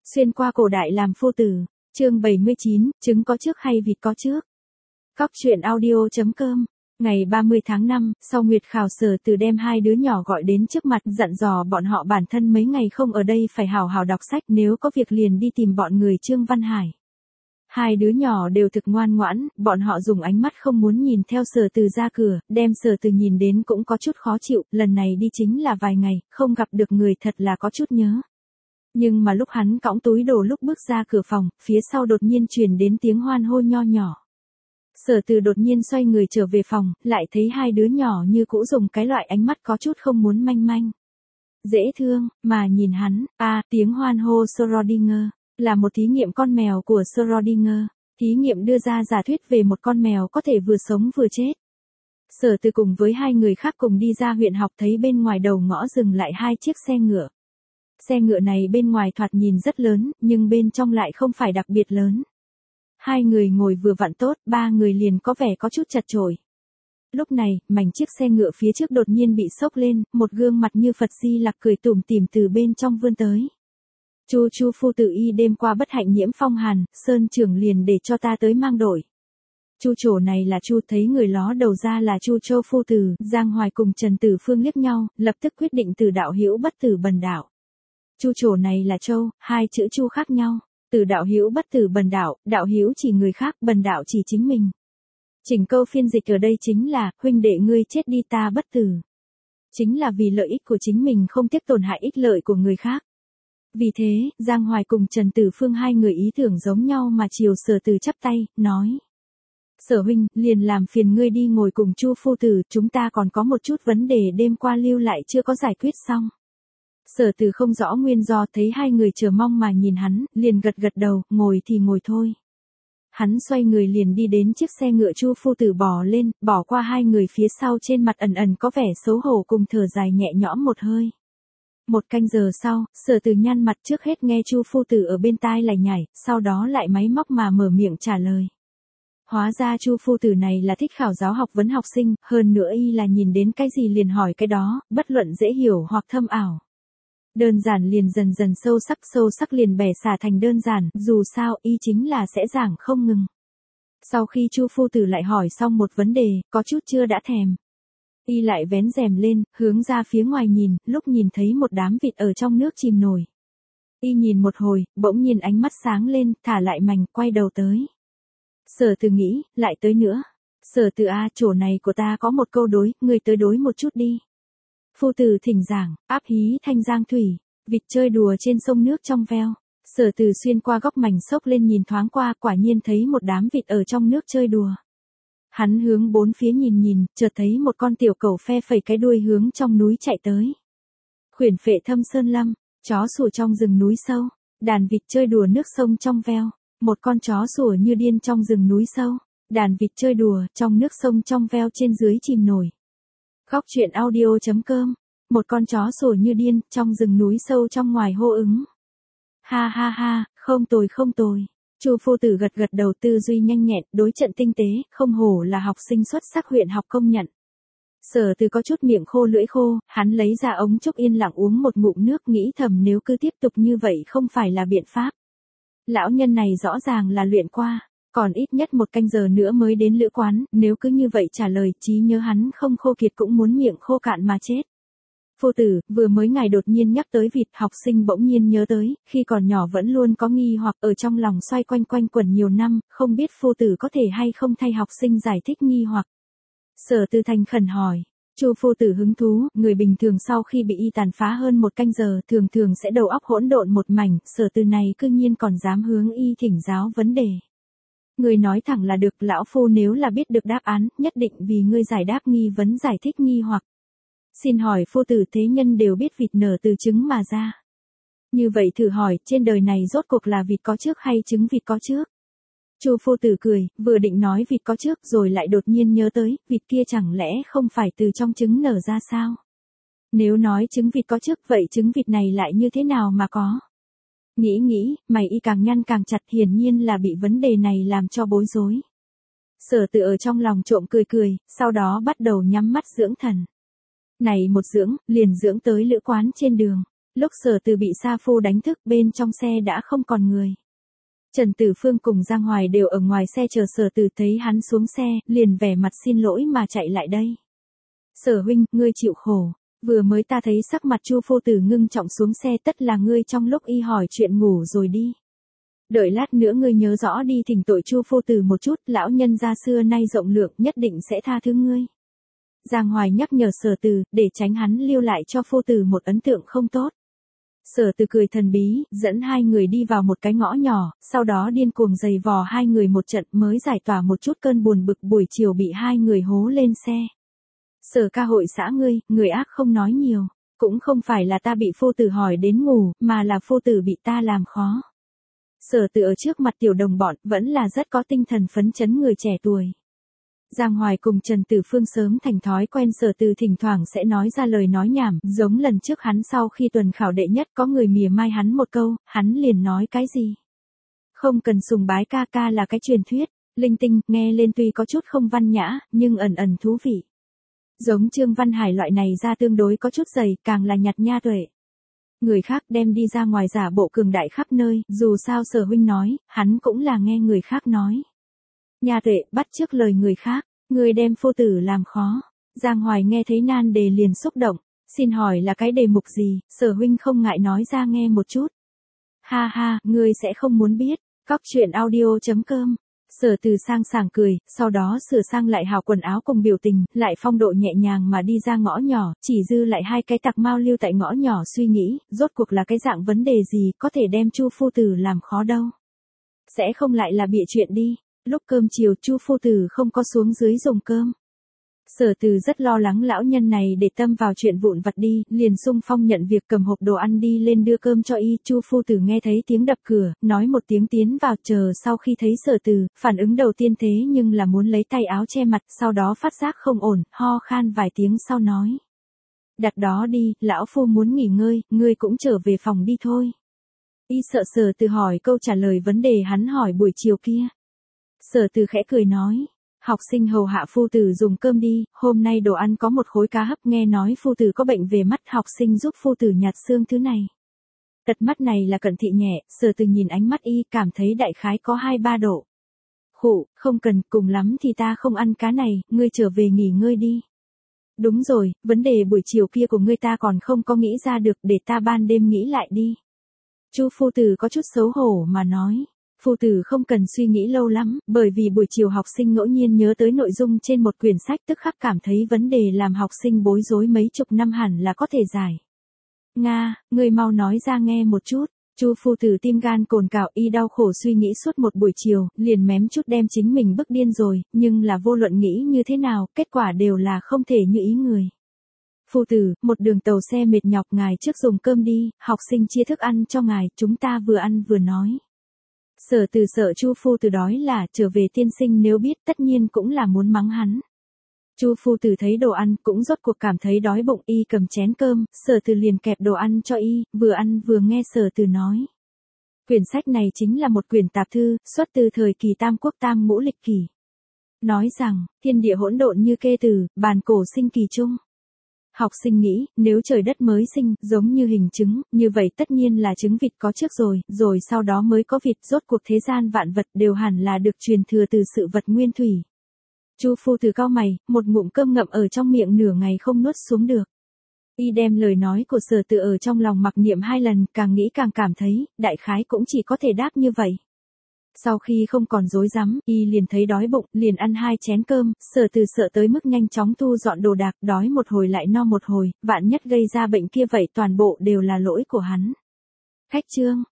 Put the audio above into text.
Xuyên qua cổ đại làm phu tử, chương 79, trứng có trước hay vịt có trước. Cóc truyện audio.com. Ngày 30 tháng 5, sau nguyệt khảo Sở Từ đem hai đứa nhỏ gọi đến trước mặt dặn dò bọn họ bản thân mấy ngày không ở đây phải hào hào đọc sách, nếu có việc liền đi tìm bọn người Trương Văn Hải. Hai đứa nhỏ đều thực ngoan ngoãn, bọn họ dùng ánh mắt không muốn nhìn theo Sở Từ ra cửa, đem Sở Từ nhìn đến cũng có chút khó chịu, lần này đi chính là vài ngày, không gặp được người thật là có chút nhớ. Nhưng mà lúc hắn cõng túi đồ lúc bước ra cửa phòng, phía sau đột nhiên truyền đến tiếng hoan hô nho nhỏ. Sở Từ đột nhiên xoay người trở về phòng, lại thấy hai đứa nhỏ như cũ dùng cái loại ánh mắt có chút không muốn manh manh. Dễ thương, mà nhìn hắn, tiếng hoan hô Schrödinger, là một thí nghiệm con mèo của Schrödinger. Thí nghiệm đưa ra giả thuyết về một con mèo có thể vừa sống vừa chết. Sở Từ cùng với hai người khác cùng đi ra huyện học thấy bên ngoài đầu ngõ dừng lại hai chiếc xe ngựa. Xe ngựa này bên ngoài thoạt nhìn rất lớn, nhưng bên trong lại không phải đặc biệt lớn. Hai người ngồi vừa vặn tốt, ba người liền có vẻ có chút chật chội. Lúc này, mảnh chiếc xe ngựa phía trước đột nhiên bị xốc lên, một gương mặt như Phật Di Lặc cười tủm tỉm từ bên trong vươn tới. Chu phu tử y đêm qua bất hạnh nhiễm phong hàn, Sơn trưởng liền để cho ta tới mang đổi. Chu Trổ này là Chu, thấy người ló đầu ra là Chu Châu phu tử. Giang Hoài cùng Trần Tử Phương liếc nhau, lập tức quyết định từ đạo hữu bất tử bần đạo. Chu Trổ này là Châu, hai chữ Chu khác nhau. Từ đạo hữu bất tử bần đạo, đạo hữu chỉ người khác, bần đạo chỉ chính mình. Chỉnh câu phiên dịch ở đây chính là, huynh đệ ngươi chết đi ta bất tử. Chính là vì lợi ích của chính mình không tiếc tổn hại ích lợi của người khác. Vì thế, Giang Hoài cùng Trần Tử Phương hai người ý tưởng giống nhau mà chiều Sở Từ chắp tay, nói. Sở huynh, liền làm phiền ngươi đi ngồi cùng Chu phu tử, chúng ta còn có một chút vấn đề đêm qua lưu lại chưa có giải quyết xong. Sở Từ không rõ nguyên do, thấy hai người chờ mong mà nhìn hắn, liền gật gật đầu, ngồi thì ngồi thôi. Hắn xoay người liền đi đến chiếc xe ngựa Chu phu tử bò lên, bỏ qua hai người phía sau, trên mặt ẩn ẩn có vẻ xấu hổ cùng thở dài nhẹ nhõm một hơi. Một canh giờ sau, Sở Từ nhăn mặt trước hết nghe Chu phu tử ở bên tai lải nhải, sau đó lại máy móc mà mở miệng trả lời. Hóa ra Chu phu tử này là thích khảo giáo học vấn học sinh, hơn nữa y là nhìn đến cái gì liền hỏi cái đó, bất luận dễ hiểu hoặc thâm ảo. Đơn giản liền dần dần sâu sắc liền bẻ xả thành đơn giản, dù sao y chính là sẽ giảng không ngừng. Sau khi Chu phu tử lại hỏi xong một vấn đề, có chút chưa đã thèm. Y lại vén rèm lên, hướng ra phía ngoài nhìn, lúc nhìn thấy một đám vịt ở trong nước chìm nổi. Y nhìn một hồi, bỗng nhiên ánh mắt sáng lên, thả lại mành, quay đầu tới. Sở Từ nghĩ, lại tới nữa. Sở Từ chỗ này của ta có một câu đối, người tới đối một chút đi. Phu tử thỉnh giảng, áp hí thanh giang thủy, vịt chơi đùa trên sông nước trong veo. Sở Từ xuyên qua góc mảnh xốc lên nhìn thoáng qua, quả nhiên thấy một đám vịt ở trong nước chơi đùa. Hắn hướng bốn phía nhìn, chợt thấy một con tiểu cẩu phe phẩy cái đuôi hướng trong núi chạy tới. Khuyển phệ thâm sơn lâm, chó sủa trong rừng núi sâu, đàn vịt chơi đùa nước sông trong veo. Một con chó sủa như điên trong rừng núi sâu, đàn vịt chơi đùa trong nước sông trong veo, trên dưới chìm nổi. Cóc truyện audio.com. Một con chó sủa như điên trong rừng núi sâu trong ngoài hô ứng. Ha ha ha, không tồi. Chu phu tử gật gật đầu, tư duy nhanh nhẹn, đối trận tinh tế, không hổ là học sinh xuất sắc huyện học công nhận. Sở Từ có chút miệng khô lưỡi khô, hắn lấy ra ống trúc yên lặng uống một ngụm nước, nghĩ thầm nếu cứ tiếp tục như vậy không phải là biện pháp. Lão nhân này rõ ràng là luyện qua, còn ít nhất một canh giờ nữa mới đến lữ quán, nếu cứ như vậy trả lời, trí nhớ hắn không khô kiệt cũng muốn miệng khô cạn mà chết. Phu tử, vừa mới ngài đột nhiên nhắc tới vịt, học sinh bỗng nhiên nhớ tới, khi còn nhỏ vẫn luôn có nghi hoặc ở trong lòng xoay quanh quẩn nhiều năm, không biết phu tử có thể hay không thay học sinh giải thích nghi hoặc. Sở Từ thành khẩn hỏi. Chu phu tử hứng thú, người bình thường sau khi bị y tàn phá hơn một canh giờ, thường sẽ đầu óc hỗn độn một mảnh, Sở Từ này cư nhiên còn dám hướng y thỉnh giáo vấn đề. Người nói thẳng là được, lão phu nếu là biết được đáp án, nhất định vì ngươi giải đáp nghi vấn, giải thích nghi hoặc. Xin hỏi phu tử, thế nhân đều biết vịt nở từ trứng mà ra. Như vậy thử hỏi, trên đời này rốt cuộc là vịt có trước hay trứng vịt có trước? Chu phu tử cười, vừa định nói vịt có trước rồi lại đột nhiên nhớ tới, vịt kia chẳng lẽ không phải từ trong trứng nở ra sao? Nếu nói trứng vịt có trước, vậy trứng vịt này lại như thế nào mà có? Nghĩ, mày y càng nhăn càng chặt, hiển nhiên là bị vấn đề này làm cho bối rối. Sở Từ ở trong lòng trộm cười, sau đó bắt đầu nhắm mắt dưỡng thần. Này một dưỡng, liền dưỡng tới lữ quán trên đường. Lúc Sở Từ bị Sa Phu đánh thức, bên trong xe đã không còn người. Trần Tử Phương cùng Giang Hoài đều ở ngoài xe chờ Sở Từ, thấy hắn xuống xe, liền vẻ mặt xin lỗi mà chạy lại đây. Sở huynh, ngươi chịu khổ. Vừa mới ta thấy sắc mặt Chu Phu Tử ngưng trọng xuống xe, tất là ngươi trong lúc y hỏi chuyện ngủ rồi đi. Đợi lát nữa ngươi nhớ rõ đi thỉnh tội Chu Phu Tử một chút, lão nhân gia xưa nay rộng lượng, nhất định sẽ tha thứ ngươi. Giang Hoài nhắc nhở Sở Từ, để tránh hắn lưu lại cho Phu Tử một ấn tượng không tốt. Sở Từ cười thần bí, dẫn hai người đi vào một cái ngõ nhỏ, sau đó điên cuồng giày vò hai người một trận mới giải tỏa một chút cơn buồn bực buổi chiều bị hai người hố lên xe. Sở ca hội xã ngươi, người ác không nói nhiều, cũng không phải là ta bị Phu Tử hỏi đến ngủ, mà là Phu Tử bị ta làm khó. Sở Từ ở trước mặt tiểu đồng bọn, vẫn là rất có tinh thần phấn chấn người trẻ tuổi. Giang Hoài cùng Trần Tử Phương sớm thành thói quen Sở Từ thỉnh thoảng sẽ nói ra lời nói nhảm, giống lần trước hắn sau khi tuần khảo đệ nhất có người mỉa mai hắn một câu, hắn liền nói cái gì. Không cần sùng bái ca ca là cái truyền thuyết, linh tinh, nghe lên tuy có chút không văn nhã, nhưng ẩn ẩn thú vị. Giống Trương Văn Hải loại này ra tương đối có chút dày, càng là nhặt nha tuệ. Người khác đem đi ra ngoài giả bộ cường đại khắp nơi, dù sao Sở huynh nói, hắn cũng là nghe người khác nói. Nha tuệ, bắt chước lời người khác, người đem Phu Tử làm khó. Giang Hoài nghe thấy nan đề liền xúc động, xin hỏi là cái đề mục gì, Sở huynh không ngại nói ra nghe một chút. Ha ha, ngươi sẽ không muốn biết. Cóc truyện audio.com. Sở Từ sang sảng cười, sau đó sửa sang lại hào quần áo cùng biểu tình, lại phong độ nhẹ nhàng mà đi ra ngõ nhỏ, chỉ dư lại hai cái tặc mau lưu tại ngõ nhỏ suy nghĩ, rốt cuộc là cái dạng vấn đề gì có thể đem Chu Phu Tử làm khó đâu. Sẽ không lại là bịa chuyện đi. Lúc cơm chiều Chu Phu Tử không có xuống dưới dùng cơm. Sở Từ rất lo lắng lão nhân này để tâm vào chuyện vụn vặt đi, liền xung phong nhận việc cầm hộp đồ ăn đi lên đưa cơm cho y. Chu Phu Tử nghe thấy tiếng đập cửa, nói một tiếng tiến vào chờ sau khi thấy Sở Từ, phản ứng đầu tiên thế nhưng là muốn lấy tay áo che mặt, sau đó phát giác không ổn, ho khan vài tiếng sau nói. Đặt đó đi, lão phu muốn nghỉ ngơi, ngươi cũng trở về phòng đi thôi. Y sợ Sở Từ hỏi câu trả lời vấn đề hắn hỏi buổi chiều kia. Sở Từ khẽ cười nói. Học sinh hầu hạ Phu Tử dùng cơm đi, hôm nay đồ ăn có một khối cá hấp, nghe nói Phu Tử có bệnh về mắt, học sinh giúp Phu Tử nhạt xương thứ này. Tật mắt này là cận thị nhẹ, Sở Từ nhìn ánh mắt y, cảm thấy đại khái có 2-3 độ. Khụ, không cần, cùng lắm thì ta không ăn cá này, ngươi trở về nghỉ ngơi đi. Đúng rồi, vấn đề buổi chiều kia của ngươi ta còn không có nghĩ ra được, để ta ban đêm nghĩ lại đi. Chu Phu Tử có chút xấu hổ mà nói. Phu Tử không cần suy nghĩ lâu lắm, bởi vì buổi chiều học sinh ngẫu nhiên nhớ tới nội dung trên một quyển sách, tức khắc cảm thấy vấn đề làm học sinh bối rối mấy chục năm hẳn là có thể giải. Nga, ngươi mau nói ra nghe một chút. Chu Phu Tử tim gan cồn cào, y đau khổ suy nghĩ suốt một buổi chiều, liền mém chút đem chính mình bức điên rồi, nhưng là vô luận nghĩ như thế nào, kết quả đều là không thể như ý người. Phu Tử, một đường tàu xe mệt nhọc, ngài trước dùng cơm đi, học sinh chia thức ăn cho ngài, chúng ta vừa ăn vừa nói. Sở Từ sợ Chu Phu Tử đói là, trở về tiên sinh nếu biết tất nhiên cũng là muốn mắng hắn. Chu Phu Tử thấy đồ ăn cũng rốt cuộc cảm thấy đói bụng, y cầm chén cơm, Sở Từ liền kẹp đồ ăn cho y, vừa ăn vừa nghe Sở Từ nói. Quyển sách này chính là một quyển tạp thư, xuất từ thời kỳ Tam Quốc Tam Ngũ Lịch Kỷ. Nói rằng, thiên địa hỗn độn như kê từ, bàn cổ sinh kỳ chung. Học sinh nghĩ, nếu trời đất mới sinh, giống như hình trứng, như vậy tất nhiên là trứng vịt có trước rồi sau đó mới có vịt, rốt cuộc thế gian vạn vật đều hẳn là được truyền thừa từ sự vật nguyên thủy. Chu Phu Tử cau mày, một ngụm cơm ngậm ở trong miệng nửa ngày không nuốt xuống được. Y đem lời nói của Sở Từ ở trong lòng mặc niệm 2 lần, càng nghĩ càng cảm thấy, đại khái cũng chỉ có thể đáp như vậy. Sau khi không còn rối rắm, y liền thấy đói bụng, liền ăn 2 chén cơm, Sở Từ sợ tới mức nhanh chóng thu dọn đồ đạc, đói một hồi lại no một hồi, vạn nhất gây ra bệnh kia vậy toàn bộ đều là lỗi của hắn. Khách trương,